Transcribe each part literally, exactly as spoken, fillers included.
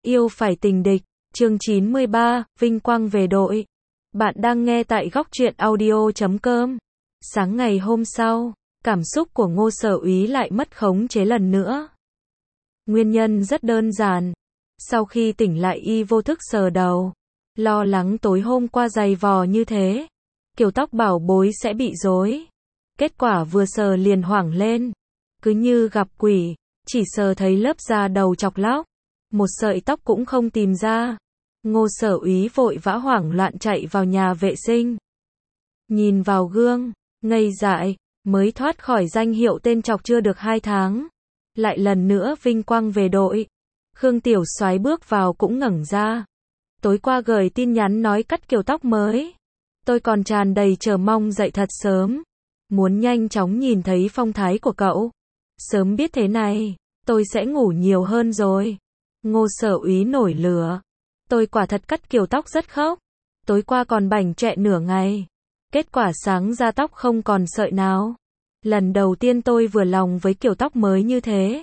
yêu phải tình địch, chương chín mươi ba, vinh quang về đội. Bạn đang nghe tại góc truyện audio chấm com. Sáng ngày hôm sau, cảm xúc của Ngô Sở Úy lại mất khống chế lần nữa. Nguyên nhân rất đơn giản. Sau khi tỉnh lại y vô thức sờ đầu, lo lắng tối hôm qua dày vò như thế, kiểu tóc bảo bối sẽ bị rối. Kết quả vừa sờ liền hoảng lên, cứ như gặp quỷ, chỉ sờ thấy lớp da đầu chọc lóc, một sợi tóc cũng không tìm ra. Ngô Sở Úy vội vã hoảng loạn chạy vào nhà vệ sinh. Nhìn vào gương, ngây dại, mới thoát khỏi danh hiệu tên chọc chưa được hai tháng. Lại lần nữa vinh quang về đội. Khương Tiểu Soái bước vào cũng ngẩng ra. Tối qua gửi tin nhắn nói cắt kiểu tóc mới. Tôi còn tràn đầy chờ mong dậy thật sớm. Muốn nhanh chóng nhìn thấy phong thái của cậu. Sớm biết thế này, tôi sẽ ngủ nhiều hơn rồi. Ngô Sở Úy nổi lửa. Tôi quả thật cắt kiểu tóc rất khốc. Tối qua còn bảnh trẹ nửa ngày. Kết quả sáng ra tóc không còn sợi nào. Lần đầu tiên tôi vừa lòng với kiểu tóc mới như thế.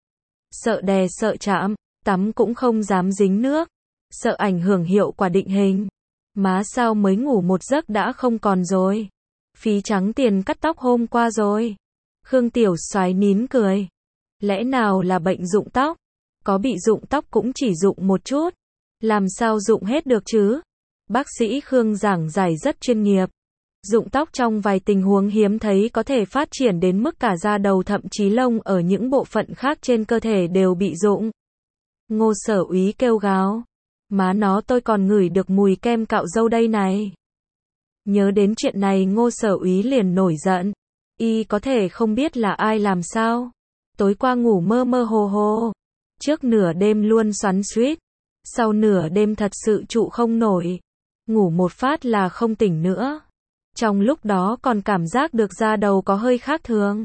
Sợ đè sợ chạm, tắm cũng không dám dính nước. Sợ ảnh hưởng hiệu quả định hình. Má sao mới ngủ một giấc đã không còn rồi. Phí trắng tiền cắt tóc hôm qua rồi. Khương Tiểu Soái nín cười. Lẽ nào là bệnh rụng tóc? Có bị rụng tóc cũng chỉ rụng một chút. Làm sao rụng hết được chứ? Bác sĩ Khương giảng giải rất chuyên nghiệp. Rụng tóc trong vài tình huống hiếm thấy có thể phát triển đến mức cả da đầu thậm chí lông ở những bộ phận khác trên cơ thể đều bị rụng. Ngô Sở Úy kêu gào. Má nó tôi còn ngửi được mùi kem cạo râu đây này. Nhớ đến chuyện này Ngô Sở Úy liền nổi giận. Y có thể không biết là ai làm sao. Tối qua ngủ mơ mơ hồ hồ. Trước nửa đêm luôn xoắn xuýt. Sau nửa đêm thật sự trụ không nổi. Ngủ một phát là không tỉnh nữa. Trong lúc đó còn cảm giác được da đầu có hơi khác thường.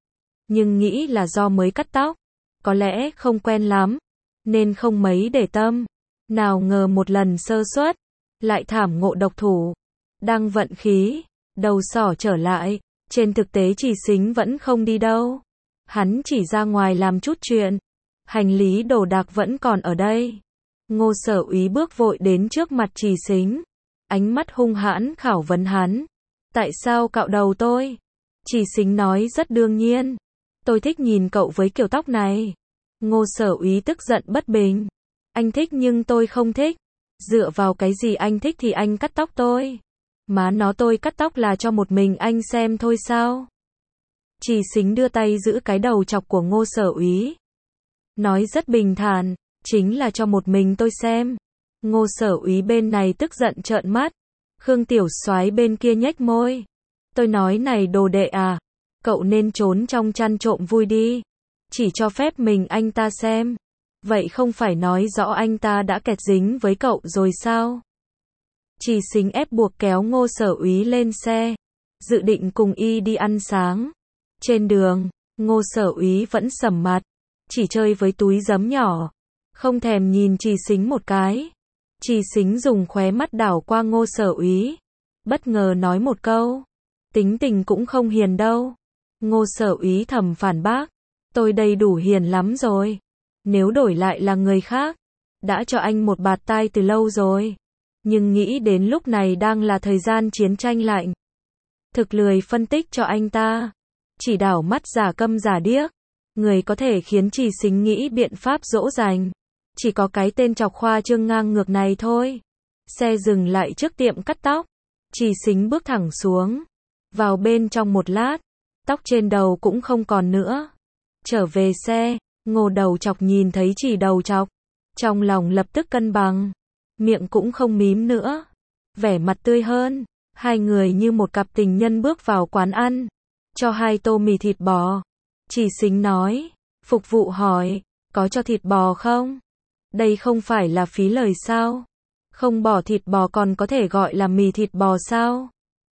Nhưng nghĩ là do mới cắt tóc. Có lẽ không quen lắm. Nên không mấy để tâm. Nào ngờ một lần sơ suất. Lại thảm ngộ độc thủ. Đang vận khí. Đầu sỏ trở lại. Trên thực tế Trì Xính vẫn không đi đâu. Hắn chỉ ra ngoài làm chút chuyện. Hành lý đồ đạc vẫn còn ở đây. Ngô Sở Úy bước vội đến trước mặt Trì Xính. Ánh mắt hung hãn khảo vấn hắn. Tại sao cạo đầu tôi? Trì Xính nói rất đương nhiên. Tôi thích nhìn cậu với kiểu tóc này. Ngô Sở Úy tức giận bất bình. Anh thích nhưng tôi không thích. Dựa vào cái gì anh thích thì anh cắt tóc tôi? Má nó tôi cắt tóc là cho một mình anh xem thôi sao? Trì Xính đưa tay giữ cái đầu chọc của Ngô Sở Úy. Nói rất bình thản, chính là cho một mình tôi xem. Ngô Sở Úy bên này tức giận trợn mắt. Khương Tiểu Soái bên kia nhếch môi. Tôi nói này đồ đệ à, cậu nên trốn trong chăn trộm vui đi. Chỉ cho phép mình anh ta xem. Vậy không phải nói rõ anh ta đã kẹt dính với cậu rồi sao? Trì Xính ép buộc kéo Ngô Sở Úy lên xe. Dự định cùng y đi ăn sáng. Trên đường, Ngô Sở Úy vẫn sầm mặt. Chỉ chơi với túi giấm nhỏ. Không thèm nhìn Trì Xính một cái. Trì Xính dùng khóe mắt đảo qua Ngô Sở Úy. Bất ngờ nói một câu. Tính tình cũng không hiền đâu. Ngô Sở Úy thầm phản bác. Tôi đầy đủ hiền lắm rồi. Nếu đổi lại là người khác. Đã cho anh một bạt tai từ lâu rồi. Nhưng nghĩ đến lúc này đang là thời gian chiến tranh lạnh. Thực lười phân tích cho anh ta. Chỉ đảo mắt giả câm giả điếc. Người có thể khiến Trì Xính nghĩ biện pháp dỗ dành. Chỉ có cái tên chọc khoa trương ngang ngược này thôi. Xe dừng lại trước tiệm cắt tóc. Trì Xính bước thẳng xuống. Vào bên trong một lát. Tóc trên đầu cũng không còn nữa. Trở về xe. Ngô đầu chọc nhìn thấy Trì đầu chọc. Trong lòng lập tức cân bằng. Miệng cũng không mím nữa. Vẻ mặt tươi hơn. Hai người như một cặp tình nhân bước vào quán ăn. Cho hai tô mì thịt bò. Trì Xính nói. Phục vụ hỏi. Có cho thịt bò không? Đây không phải là phí lời sao? Không bỏ thịt bò còn có thể gọi là mì thịt bò sao?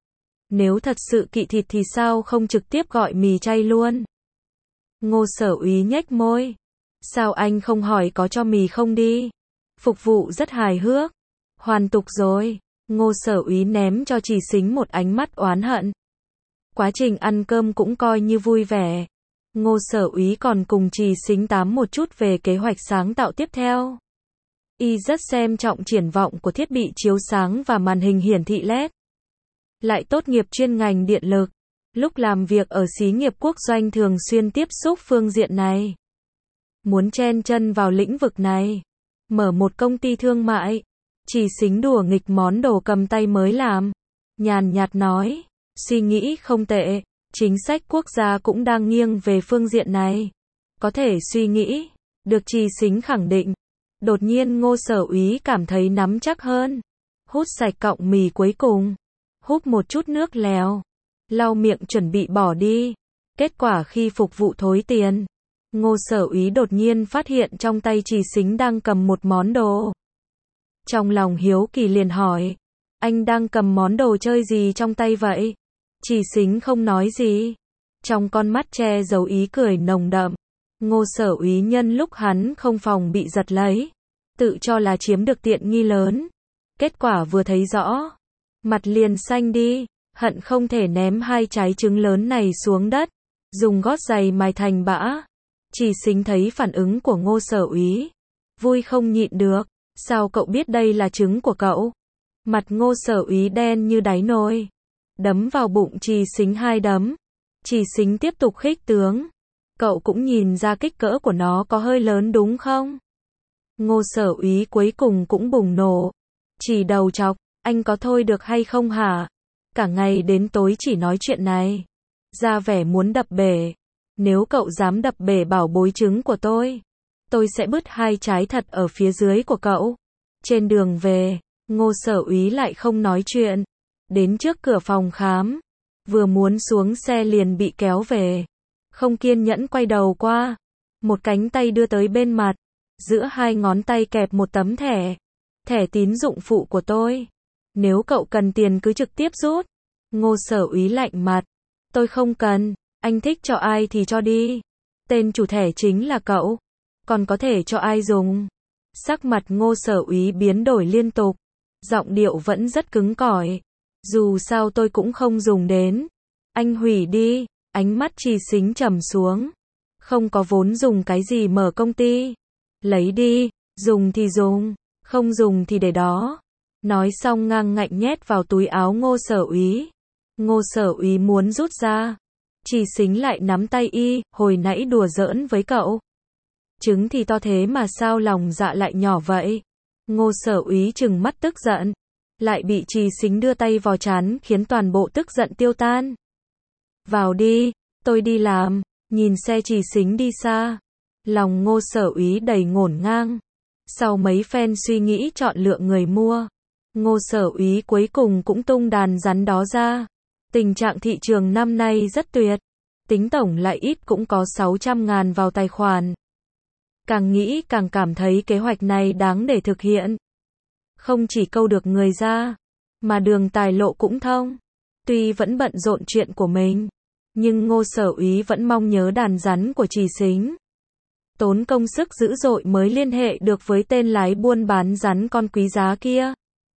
Nếu thật sự kỵ thịt thì sao không trực tiếp gọi mì chay luôn? Ngô Sở Úy nhếch môi. Sao anh không hỏi có cho mì không đi? Phục vụ rất hài hước. Hoàn tục rồi. Ngô Sở Úy ném cho Trì Xính một ánh mắt oán hận. Quá trình ăn cơm cũng coi như vui vẻ. Ngô Sở Úy còn cùng Trì Xính tám một chút về kế hoạch sáng tạo tiếp theo. Y rất xem trọng triển vọng của thiết bị chiếu sáng và màn hình hiển thị led. Lại tốt nghiệp chuyên ngành điện lực. Lúc làm việc ở xí nghiệp quốc doanh thường xuyên tiếp xúc phương diện này. Muốn chen chân vào lĩnh vực này. Mở một công ty thương mại. Chỉ xính đùa nghịch món đồ cầm tay mới làm. Nhàn nhạt nói. Suy nghĩ không tệ. Chính sách quốc gia cũng đang nghiêng về phương diện này. Có thể suy nghĩ. Được Trì Xính khẳng định. Đột nhiên Ngô Sở Úy cảm thấy nắm chắc hơn. Hút sạch cọng mì cuối cùng. Hút một chút nước lèo. Lau miệng chuẩn bị bỏ đi. Kết quả khi phục vụ thối tiền. Ngô Sở Úy đột nhiên phát hiện trong tay Trì Xính đang cầm một món đồ. Trong lòng hiếu kỳ liền hỏi. Anh đang cầm món đồ chơi gì trong tay vậy? Trì Xính không nói gì. Trong con mắt che giấu ý cười nồng đậm. Ngô Sở Úy nhân lúc hắn không phòng bị giật lấy. Tự cho là chiếm được tiện nghi lớn. Kết quả vừa thấy rõ. Mặt liền xanh đi. Hận không thể ném hai trái trứng lớn này xuống đất. Dùng gót giày mài thành bã. Trì Xính thấy phản ứng của Ngô Sở Úy. Vui không nhịn được. Sao cậu biết đây là trứng của cậu? Mặt Ngô Sở Úy đen như đáy nồi. Đấm vào bụng Trì Xính hai đấm. Trì Xính tiếp tục khích tướng. Cậu cũng nhìn ra kích cỡ của nó có hơi lớn đúng không? Ngô Sở Úy cuối cùng cũng bùng nổ. Chỉ đầu chọc, anh có thôi được hay không hả? Cả ngày đến tối chỉ nói chuyện này. Ra vẻ muốn đập bể. Nếu cậu dám đập bể bảo bối trứng của tôi, tôi sẽ bứt hai trái thật ở phía dưới của cậu. Trên đường về, Ngô Sở Úy lại không nói chuyện. Đến trước cửa phòng khám. Vừa muốn xuống xe liền bị kéo về. Không kiên nhẫn quay đầu qua. Một cánh tay đưa tới bên mặt. Giữa hai ngón tay kẹp một tấm thẻ. Thẻ tín dụng phụ của tôi. Nếu cậu cần tiền cứ trực tiếp rút. Ngô Sở Úy lạnh mặt. Tôi không cần. Anh thích cho ai thì cho đi. Tên chủ thẻ chính là cậu. Còn có thể cho ai dùng. Sắc mặt Ngô Sở Úy biến đổi liên tục. Giọng điệu vẫn rất cứng cỏi. Dù sao tôi cũng không dùng đến. Anh hủy đi. Ánh mắt Trì Xính trầm xuống. Không có vốn dùng cái gì mở công ty. Lấy đi. Dùng thì dùng. Không dùng thì để đó. Nói xong ngang ngạnh nhét vào túi áo Ngô Sở Úy. Ngô Sở Úy muốn rút ra. Trì Xính lại nắm tay y. Hồi nãy đùa giỡn với cậu. Trứng thì to thế mà sao lòng dạ lại nhỏ vậy? Ngô Sở Úy trừng mắt tức giận. Lại bị Trì Xính đưa tay vào trán khiến toàn bộ tức giận tiêu tan. Vào đi, tôi đi làm. Nhìn xe Trì Xính đi xa. Lòng Ngô Sở Úy đầy ngổn ngang. Sau mấy phen suy nghĩ chọn lựa người mua, Ngô Sở Úy cuối cùng cũng tung đàn rắn đó ra. Tình trạng thị trường năm nay rất tuyệt. Tính tổng lại ít cũng có sáu trăm ngàn vào tài khoản. Càng nghĩ càng cảm thấy kế hoạch này đáng để thực hiện. Không chỉ câu được người ra, mà đường tài lộ cũng thông. Tuy vẫn bận rộn chuyện của mình, nhưng Ngô Sở Úy vẫn mong nhớ đàn rắn của Trì Xính. Tốn công sức dữ dội mới liên hệ được với tên lái buôn bán rắn con quý giá kia.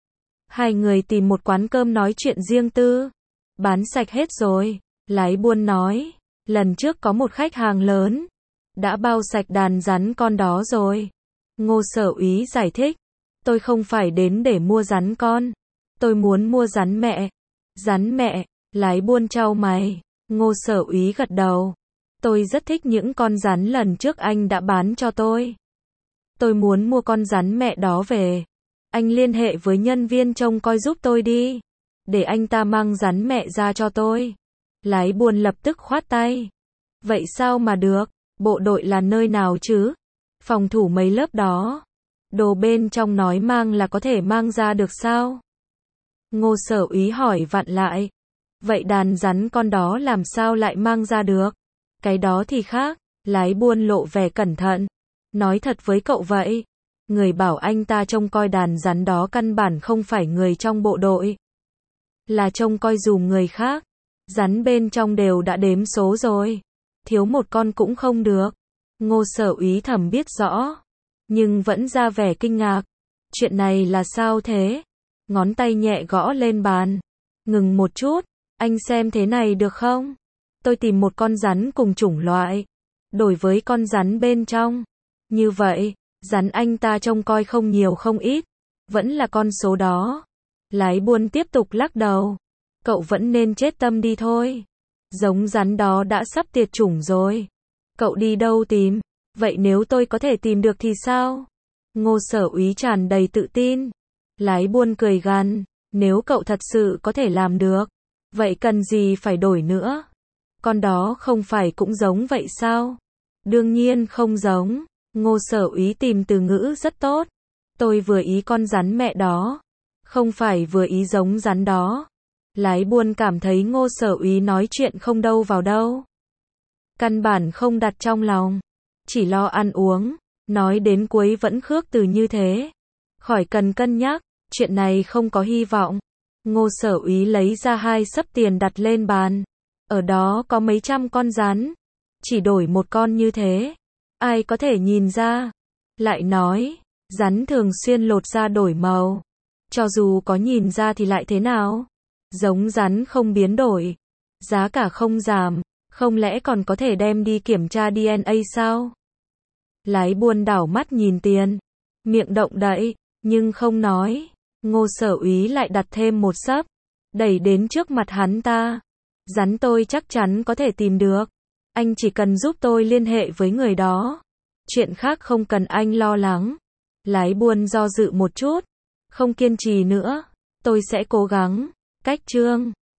Hai người tìm một quán cơm nói chuyện riêng tư. Bán sạch hết rồi. Lái buôn nói, lần trước có một khách hàng lớn. Đã bao sạch đàn rắn con đó rồi. Ngô Sở Úy giải thích. Tôi không phải đến để mua rắn con. Tôi muốn mua rắn mẹ. Rắn mẹ, lái buôn chau mày. Ngô Sở Úy gật đầu. Tôi rất thích những con rắn lần trước anh đã bán cho tôi. Tôi muốn mua con rắn mẹ đó về. Anh liên hệ với nhân viên trông coi giúp tôi đi. Để anh ta mang rắn mẹ ra cho tôi. Lái buôn lập tức khoát tay. Vậy sao mà được? Bộ đội là nơi nào chứ? Phòng thủ mấy lớp đó. Đồ bên trong nói mang là có thể mang ra được sao? Ngô Sở Úy hỏi vặn lại. Vậy đàn rắn con đó làm sao lại mang ra được? Cái đó thì khác. Lái buôn lộ vẻ cẩn thận. Nói thật với cậu vậy. Người bảo anh ta trông coi đàn rắn đó căn bản không phải người trong bộ đội. Là trông coi dùm người khác. Rắn bên trong đều đã đếm số rồi. Thiếu một con cũng không được. Ngô Sở Úy thầm biết rõ. Nhưng vẫn ra vẻ kinh ngạc. Chuyện này là sao thế? Ngón tay nhẹ gõ lên bàn. Ngừng một chút. Anh xem thế này được không? Tôi tìm một con rắn cùng chủng loại. Đổi với con rắn bên trong. Như vậy, Rắn anh ta trông coi không nhiều không ít, vẫn là con số đó. Lái buôn tiếp tục lắc đầu. Cậu vẫn nên chết tâm đi thôi. Giống rắn đó đã sắp tuyệt chủng rồi. Cậu đi đâu tìm? Vậy nếu tôi có thể tìm được thì sao? Ngô Sở Úy tràn đầy tự tin. Lái buôn cười gằn, nếu cậu thật sự có thể làm được, vậy cần gì phải đổi nữa? Con đó không phải cũng giống vậy sao? Đương nhiên không giống. Ngô Sở Úy tìm từ ngữ rất tốt. Tôi vừa ý con rắn mẹ đó, không phải vừa ý giống rắn đó. Lái buôn cảm thấy Ngô Sở Úy nói chuyện không đâu vào đâu. Căn bản không đặt trong lòng, chỉ lo ăn uống, nói đến cuối vẫn khước từ như thế. Khỏi cần cân nhắc, chuyện này không có hy vọng. Ngô Sở Úy lấy ra hai xấp tiền đặt lên bàn. Ở đó có mấy trăm con rắn, chỉ đổi một con như thế, ai có thể nhìn ra? Lại nói, rắn thường xuyên lột da đổi màu, cho dù có nhìn ra thì lại thế nào? Giống rắn không biến đổi, giá cả không giảm, không lẽ còn có thể đem đi kiểm tra đê en a sao? Lái buôn đảo mắt nhìn tiền, miệng động đậy, nhưng không nói. Ngô Sở Úy lại đặt thêm một xấp, đẩy đến trước mặt hắn ta. Rắn tôi chắc chắn có thể tìm được. Anh chỉ cần giúp tôi liên hệ với người đó. Chuyện khác không cần anh lo lắng. Lái buôn do dự một chút, không kiên trì nữa. Tôi sẽ cố gắng. Cách chương